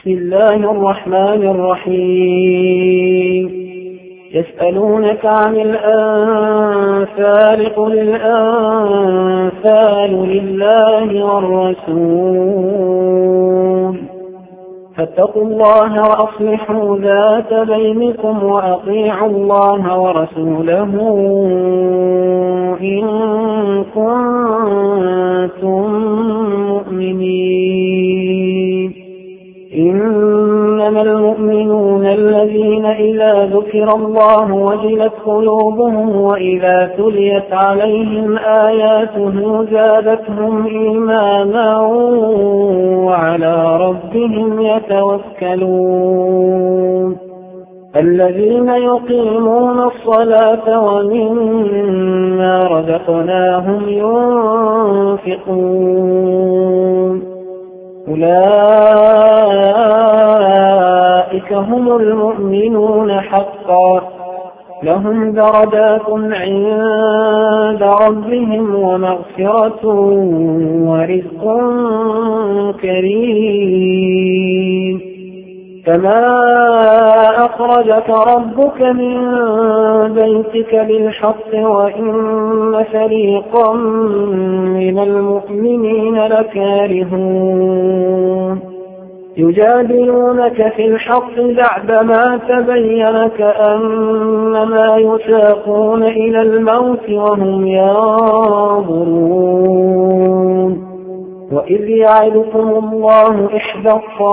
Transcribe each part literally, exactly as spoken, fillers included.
بسم الله الرحمن الرحيم. يسألونك عن الأنفال قل الأنفال لله والرسول فاتقوا الله وأصلحوا ذات بينكم وأطيعوا الله ورسوله إن كنتم مؤمنين. إنما المؤمنون الذين إذا ذكر الله وجلت قلوبهم وإذا تليت عليهم آياته زادتهم إيمانا وعلى ربهم يتوكلون. الذين يقيمون الصلاة ومما رزقناهم ينفقون أولئك هم المؤمنون حقا لهم درجات عند ربهم ومغفرة ورزق كريم. كما أخرجك ربك من بيتك بالحق وإن فريقا من المؤمنين لكارهون يجادلونك في الحق بعدما تبين كأنما يساقون إلى الموت وهم ينظرون. وإذ يعدكم الله إحدى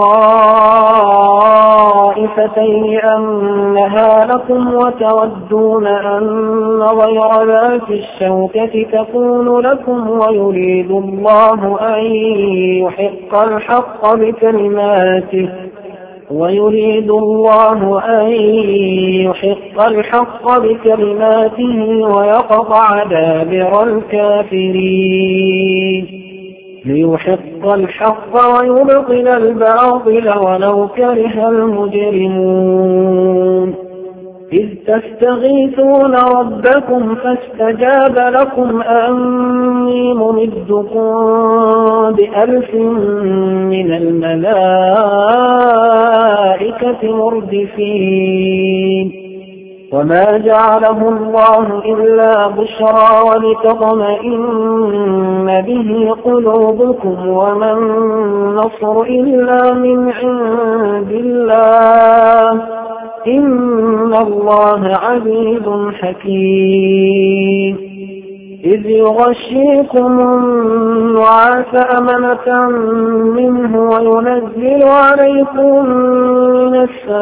الطائفتين أنها لكم وتودون أن غير ذات الشوكة تكون لكم ويريد الله أن يحق الحق بكلماته ويريد الله أن يحق الحق بكلماته ويقطع دابر الكافرين ليحق الحق ويبطل الباطل ولو كره المجرمون. إذ تستغيثون ربكم فاستجاب لكم أني ممدكم بألف من الملائكة مردفين. وما جعله الله إلا بشرى ولتطمئن به قلوبكم وما النصر إلا من عند الله إن الله عزيز حكيم. إذ يغشيكم النعاس أمنة منه وينزل عليكم من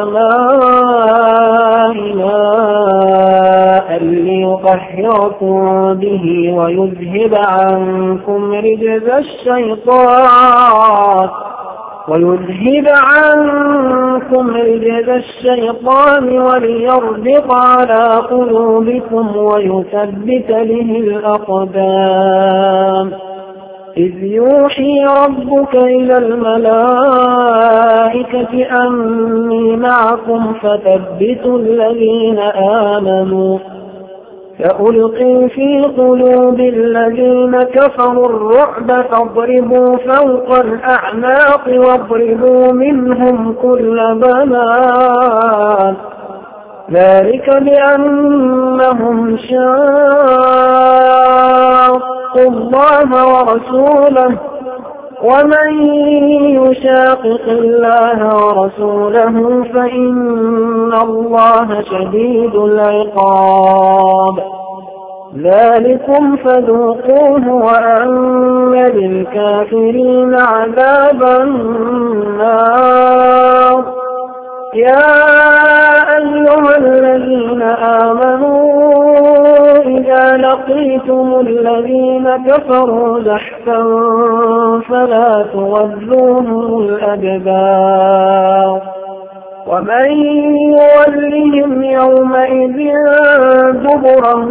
السماء ماء ليطهركم به ويذهب عنكم رجز الشيطان ويذهب عنكم رجز الشيطان وليربط على قلوبكم ويثبت به الأقدام. إذ يوحي ربك إلى الملائكة أني معكم فثبتوا الذين آمنوا فألقي في قلوب الذين كفروا الرعب فاضربوا فوق الأعناق واضربوا منهم كل بنان ذلك بأنهم شاقوا الله ورسوله ومن يشاقق الله ورسوله فإن الله شديد العقاب. ذلكم فذوقوه وأن للكافرين عذاب النار. يا أيها الذين آمنوا إذا لقيتم الذين كفروا زحفا فلا تولوهم الأدبار ومن يولهم يومئذ دبره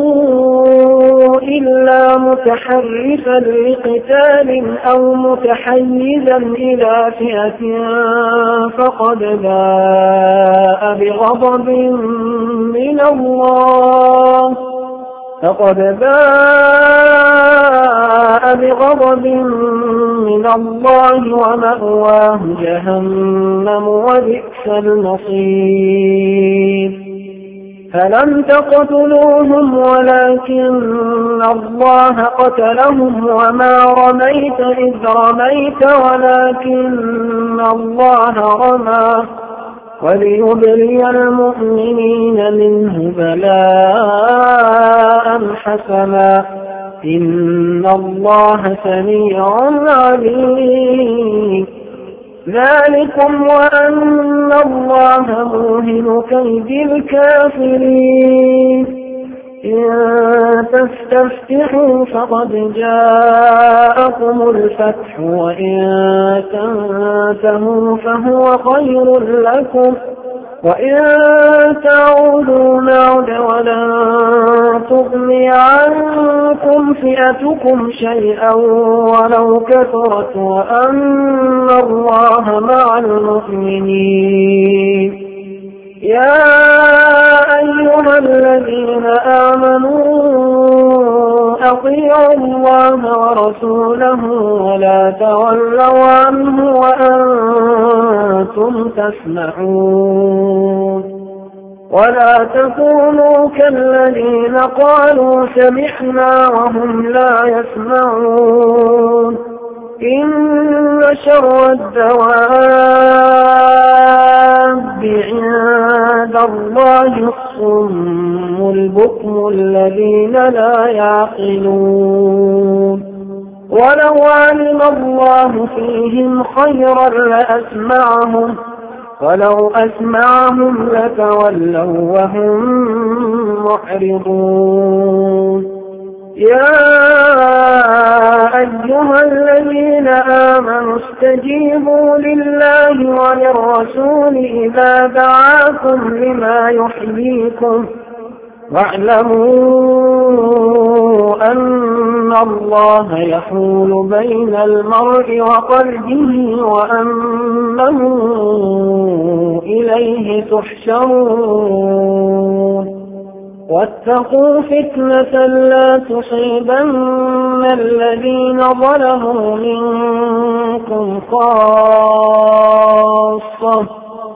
إلا متحرفا لقتال أو متحيزا إلى فئة فقد باء بغضب من الله فقد باء بغضب من الله ومأواه جهنم وبئس المصير فلم تقتلوهم ولكن الله قتلهم وما رميت إذ رميت ولكن الله رمى وليبلي المؤمنين منه بلاء حسنا إن الله سميع عليم ذلكم وأن الله موهن كيد الكافرين إن تستفتحوا فقد جاءكم الفتح وإن تنتهوا فهو خير لكم وإن تعودوا نعد ولن تغني عنكم فئتكم شيئا ولو كثرت وأن الله مع المؤمنين يا أيها الذين آمنوا أطيعوا الله ورسوله ولا تولوا عنه وأنتم تسمعون ولا تكونوا كالذين قالوا سمعنا وهم لا يسمعون إن شر الدواب عند الله الصم البكم الذين لا يعقلون ولو علم الله فيهم خيرا لأسمعهم ولو أسمعهم لتولوا وهم معرضون يا أيها الذين آمنوا استجيبوا لله وللرسول إذا دعاكم لما يحييكم واعلموا أن الله يحول بين المرء وقلبه وأنه إليه تحشرون واتقوا فتنة لا تصيبن الذين ظلموا منكم خاصة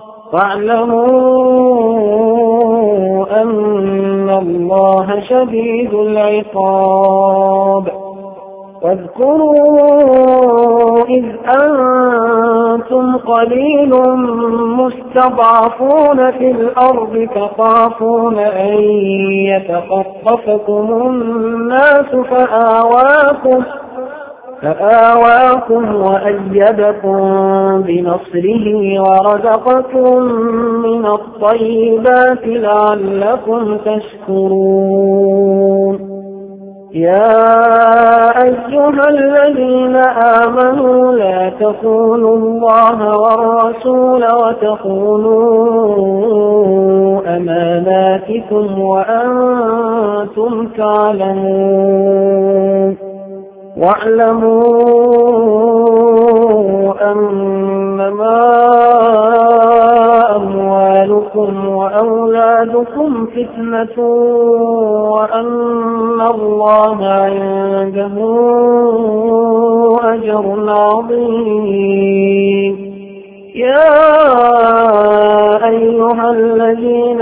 واعلموا أن الله شديد العقاب واذكروا إذ أنتم قليل مستضعفون في الأرض تخافون أن يتخطفكم الناس فآواكم فآواكم وأيدكم بنصره ورزقكم من الطيبات لعلكم تشكرون يا أيها الذين آمنوا لا تخونوا الله والرسول وتخونوا أماناتكم وأنتم تعلمون واعلموا أنما أموالكم وأولادكم فتنة وأن الله عنده أجر عظيم يا أيها الذين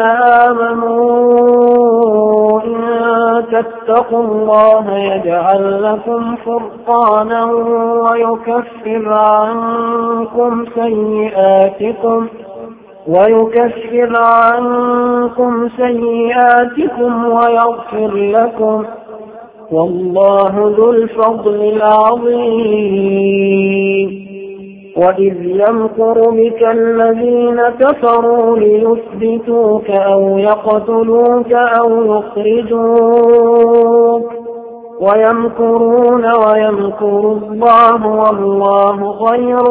آمنوا إن تتقوا الله يجعل لكم فرقانا ويكفر عنكم سيئاتكم ويكفر عنكم سيئاتكم ويغفر لكم والله ذو الفضل العظيم وإذ يمكر بك الذين كفروا ليثبتوك أو يقتلوك أو يخرجوك ويمكرون ويمكر الله والله خير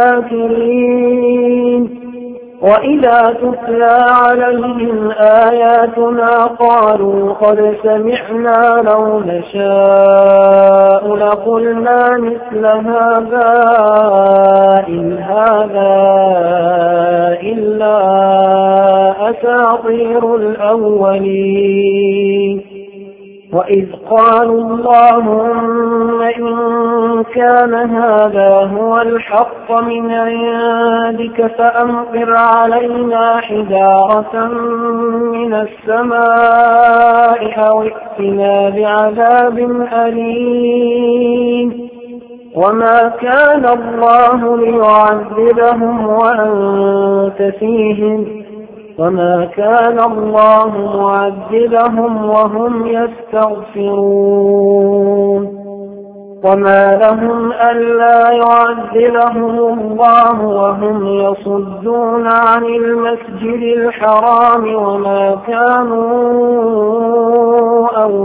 الماكرين وإذا تتلى عليهم آياتنا قالوا قد سمعنا لو نشاء لقلنا مثل هذا إن هذا إلا أساطير الأولين وإذ قالوا اللهم إن كان هذا هو الحق من عندك فأمطر علينا حجارة من السماء أو ائتنا بعذاب أليم وما كان الله ليعذبهم وأنت فيهم وما كان الله معذبهم وهم يستغفرون وما لهم ألا يعذبهم الله وهم يصدون عن المسجد الحرام وما كانوا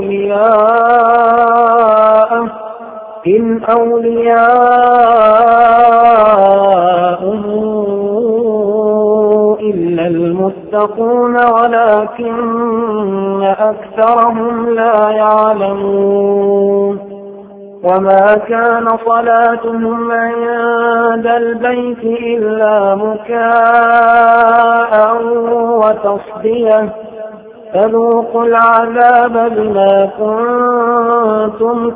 أولياءه إن أولياءه إلا المتقون ولكن أكثرهم لا يعلمون وما كان صلاتهم عند البيت إلا مكاء وتصدية فذوقوا العذاب بما كنتم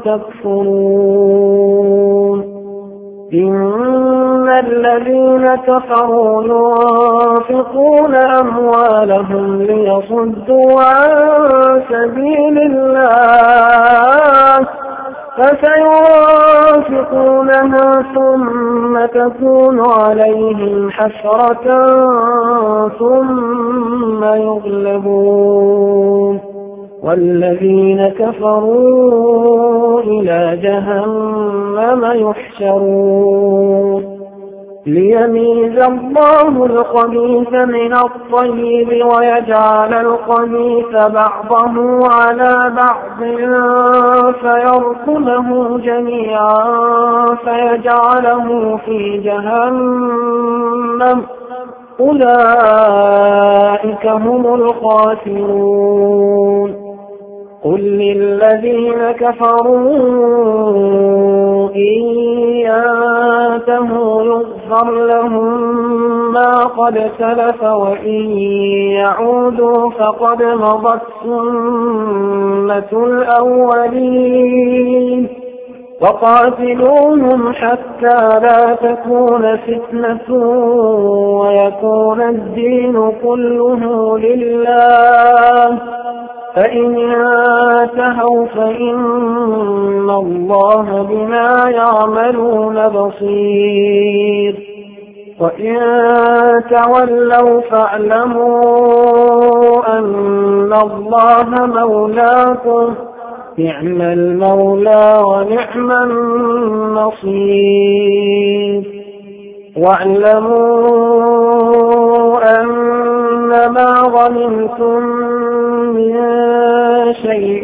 تكفرون إن الذين كفروا ينفقون أموالهم ليصدوا عن سبيل الله فسينفقونها ثم تكون عليهم حسرة ثم يغلبون والذين كفروا إلى جهنم يحشرون ليميز الله الخبيث من الطيب ويجعل الخبيث بعضه على بعض فيركمه جميعا فيجعله في جهنم أولئك هم الخاسرون قل للذين كفروا إن ينتهوا يغفر لهم ما قد سلف وإن يعودوا فقد مضت سنة الأولين وقاتلوهم حتى لا تكون فتنة ويكون الدين كله لله فإن انتهوا فإن الله بما يعملون بصير وإن تولوا فاعلموا أن الله مولاكم نعم المولى ونعم النصير واعلموا أن ما غنمتم من شيء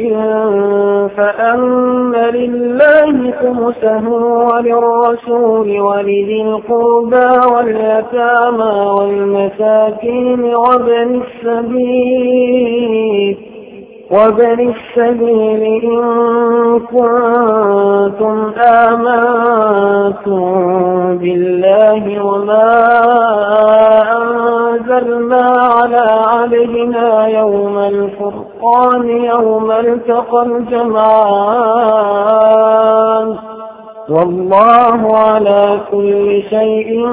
فأن لله خمسه وللرسول ولذي القربى واليتامى والمساكين وابن السبيل وابن السبيل إن كنتم آمنتم بالله وما أنزلنا على عبدنا يوم الفرقان يوم التقى الجمعان والله على كل شيء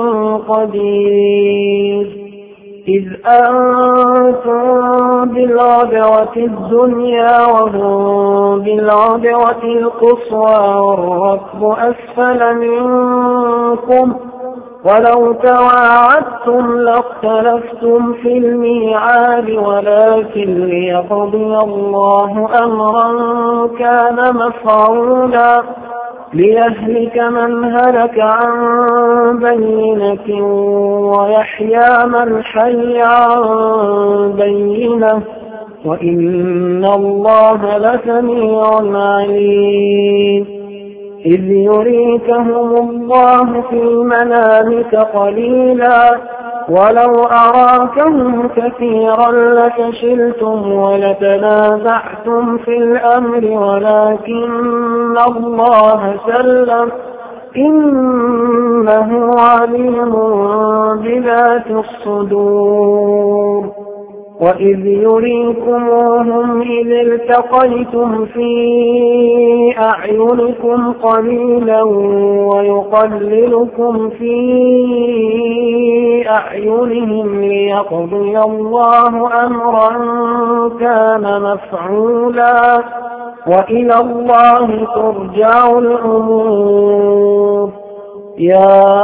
قدير إذ أنتم بالعدوة الدنيا وهم بالعدوة القصوى والركب أسفل منكم ولو تواعدتم لاختلفتم في الميعاد ولكن ليقضي الله أمرا كان مفعولا ليهلك من هلك عن بينة ويحيى من حي عن بينة وإن الله لسميع عليم إذ يريكهم الله في منامك قليلا ولو أراكهم كثيرا لفشلتم ولتنازعتم في الأمر ولكن الله سلم إنه عليم بذات الصدور وإذ يريكموهم إذ التقيتم في أعينكم قليلا ويقللكم في أعينهم ليقضي الله أمرا كان مفعولا وإلى الله ترجع الأمور. يا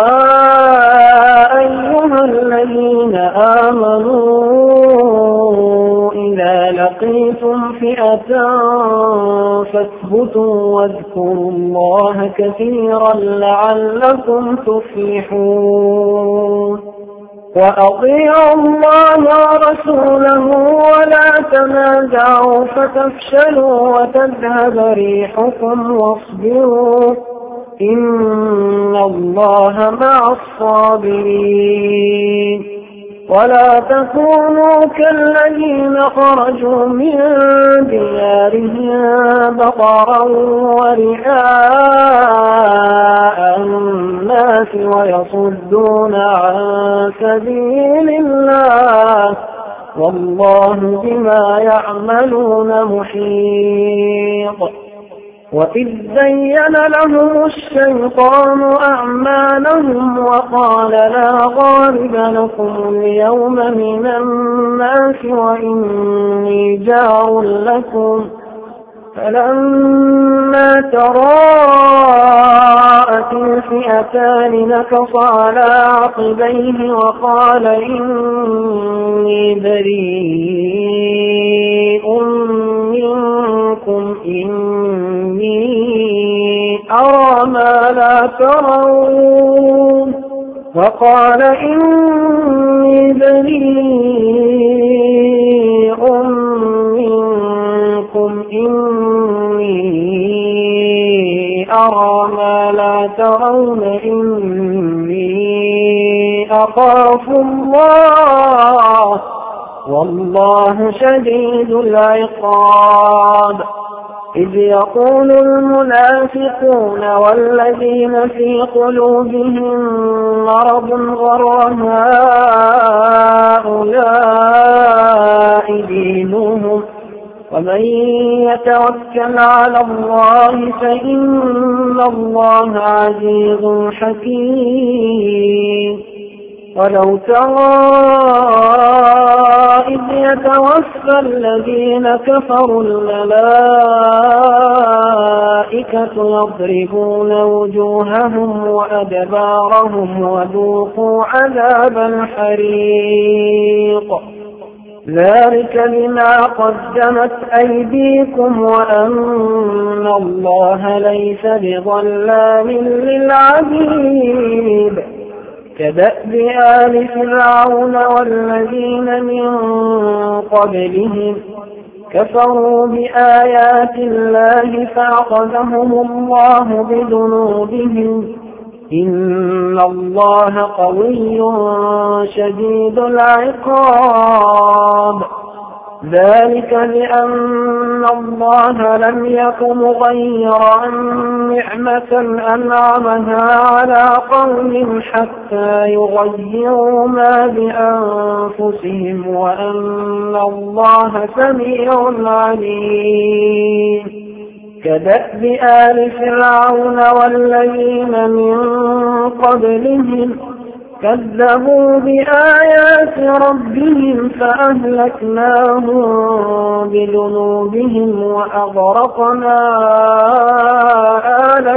أيها الذين آمنوا إذا لقيتم فئة فاثبتوا واذكروا الله كثيرا لعلكم تفلحون. وأطيعوا الله ورسوله ولا تنازعوا فتفشلوا وتذهب ريحكم واصبروا إن الله مع الصابرين. ولا تكونوا كالذين خرجوا من ديارهم بطرا ورئاء الناس ويصدون عن سبيل الله والله بما يعملون محيط. وإذ زين لهم الشيطان أعمالهم وقال لا غالب لكم اليوم من الناس وإني جار لكم فلما تراءت الفئتان نكص على عقبيه وقال إني بريء منكم إني أرى ما لا ترون وقال إني بريء منكم إني أرى ما لا ترون إني أخاف الله والله شديد العقاب. إذ يقول المنافقون والذين في قلوبهم مرض غر هؤلاء دينهم ومن يتوكل على الله فإن الله عزيز حكيم. ولو ترى إذ يتوفى الذين كفروا الملائكة يضربون وجوههم وأدبارهم وذوقوا عذاب الحريق ذلك بما قدمت أيديكم وأن الله ليس بظلام للعبيد. كدأب آل فرعون والذين من قبلهم كفروا بآيات الله فأخذهم الله بذنوبهم إن الله قوي شديد العقاب. ذلك لأن الله لم يكن مغيرا نعمة أنعمها على قوم حتى يغيروا ما بأنفسهم وأن الله سميع عليم. كدأب آل فرعون والذين من قبلهم كذبوا بآيات ربهم فأهلكناهم بذنوبهم وأغرقنا آل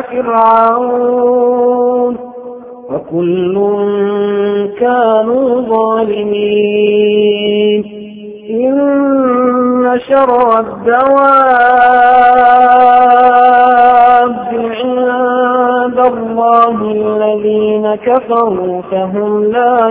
فرعون وكل كانوا ظالمين. إن شر الدواب عند الله الذين كفروا فهم لا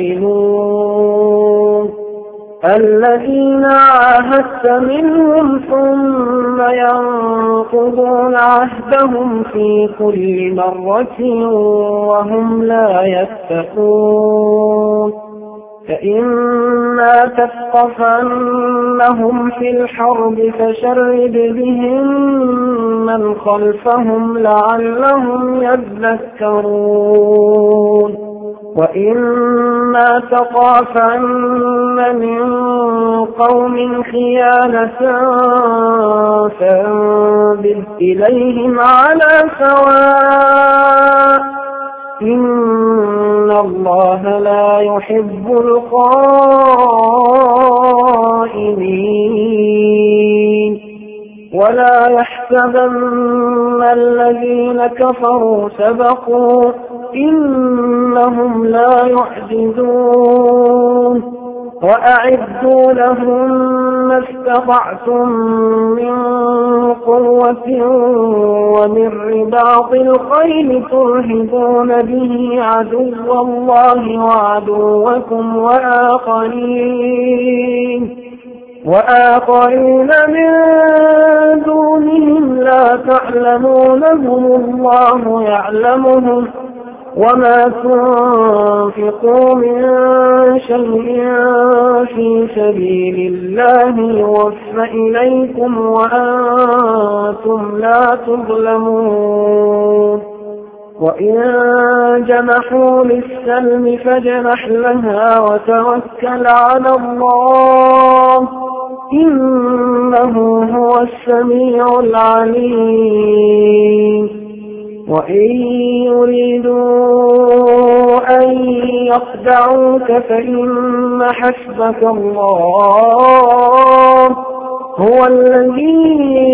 يؤمنون. الذين عاهدت منهم ثم ينقضون عهدهم في كل مرة وهم لا يتقون. فإما تثقفنهم في الحرب فشرد بهم من خلفهم لعلهم يذكرون. وإما وإما تخافن من قوم خيانة فانبذ إليهم على سواء إن الله لا يحب الخائنين ولا يحسبن الذين كفروا سبقوا إنهم لا يعجزون وأعدوا لهم ما استطعتم من قوة ومن رباط الخيل ترهبون به عدو الله وعدوكم وآخرين وآخرين من دونهم لا تعلمونهم الله يعلمهم وما تنفقوا من شيء في سبيل الله يوفى إليكم وأنتم لا تظلمون وإن جنحوا للسلم فاجنح لها وتوكل على الله إنه هو السميع العليم وإن يريدوا أن يخدعوك فإن حسبك الله هو الذي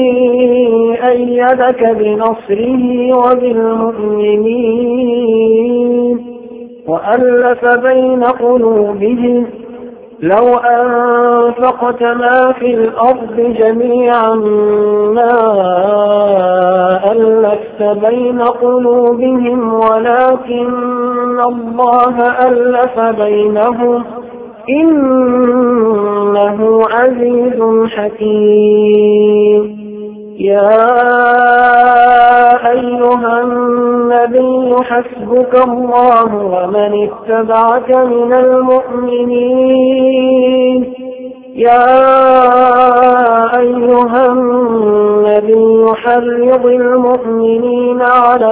أيدك بنصره وبالمؤمنين وألف بين قلوبهم لو أنفقت ما في الأرض جميعا ما ألفت بين قلوبهم ولكن الله ألف بينهم إنه عزيز حكيم يا أيها النبي حسبك الله ومن اتبعك من المؤمنين يا أيها النبي حرض المؤمنين على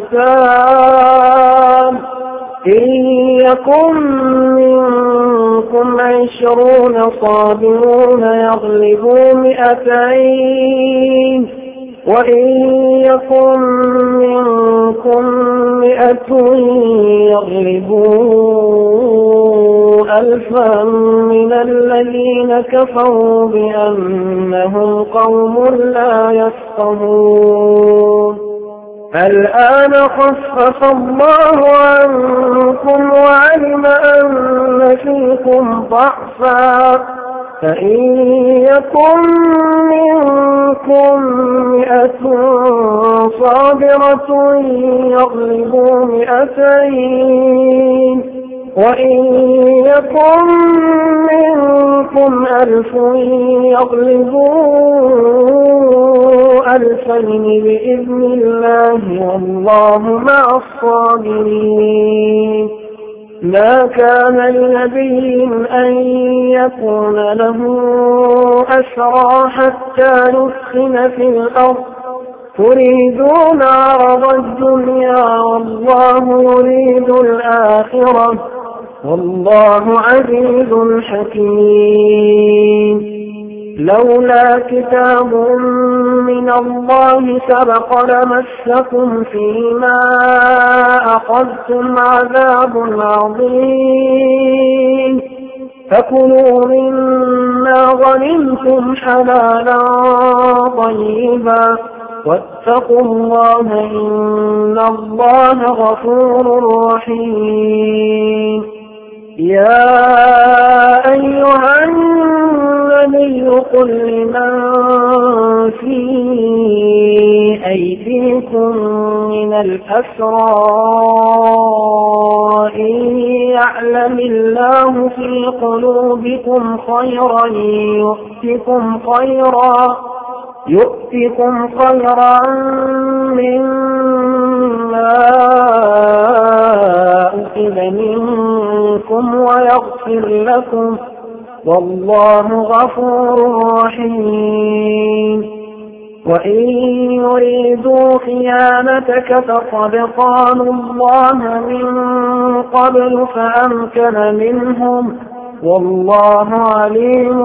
القتال إن يكن منكم عشرون صابرون يغلبوا مئتين وإن يكن منكم مئة يغلبوا ألفا من الذين كفروا بأنهم قوم لا يفقهون الآن خفف الله عنكم وعلم أن فيكم ضعفا فإن يكن منكم مئة صابرة يغلبوا مئتين وإن يكن منكم ألف يغلبوا ألفين بإذن الله والله مع الصابرين ما كان لنبي أن يكون له أسرى حتى يسخن في الأرض تريدون عرض الدنيا والله يريد الآخرة والله عزيز حكيم لولا كتاب من الله سبق لمسكم فيما أخذتم عذاب عظيم فكلوا مما غنمتم حلالا طيبا واتقوا الله إن الله غفور رحيم يا أيها النبي قل لمن في أيديكم من الأسرى إن يعلم الله في قلوبكم خيرا يؤتكم خيرا يؤتكم خيرا مما أخذ منكم ويغفر لكم والله غفور رحيم وإن يريدوا خيانتك فقد خانوا الله من قبل فأمكن منهم والله عليم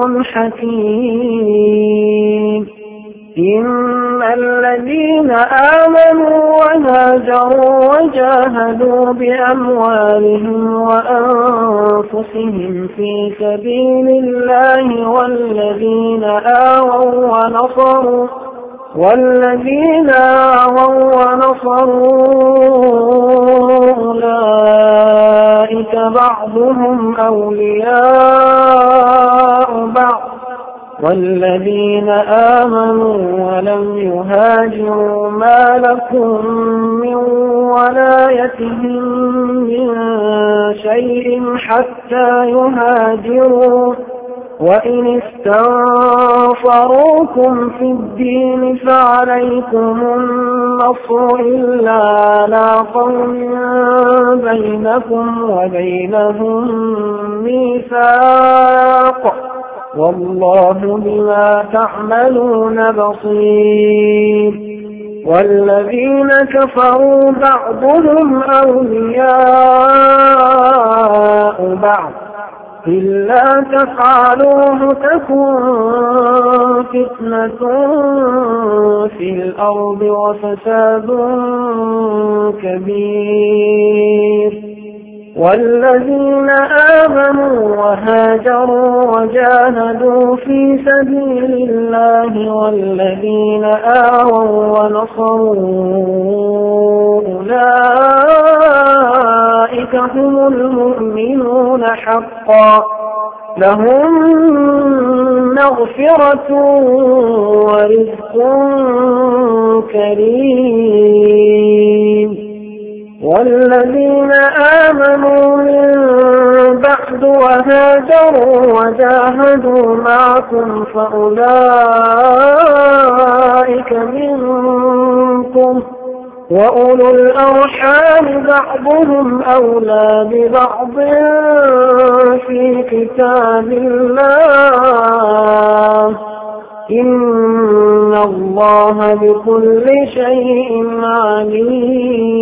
حكيم إن الذين آمنوا وهاجروا وجاهدوا بأموالهم وأنفسهم في سبيل الله والذين آووا ونصروا والذين آووا ونصروا أولئك بعضهم أولياء بعض والذين آمنوا ولم يهاجروا ما لكم من ولايتهم من شيء حتى يهاجروا وإن استنصروكم في الدين فعليكم النصر إلا على قوم بينكم وبينهم ميثاق والله بما تعملون بصير والذين كفروا بعضهم أولياء بعض إلا تفعلوه تكن فتنة في الأرض وفساد كبير والذين آمنوا وهاجروا وجاهدوا في سبيل الله والذين آووا ونصروا أولئك هم المؤمنون حقا لهم مغفرة ورزق كريم والذين آمنوا من بعد وهاجروا وجاهدوا معكم فأولئك منكم وأولو الأرحام بعضهم أولى ببعض في كتاب الله إن الله بكل شيء عليم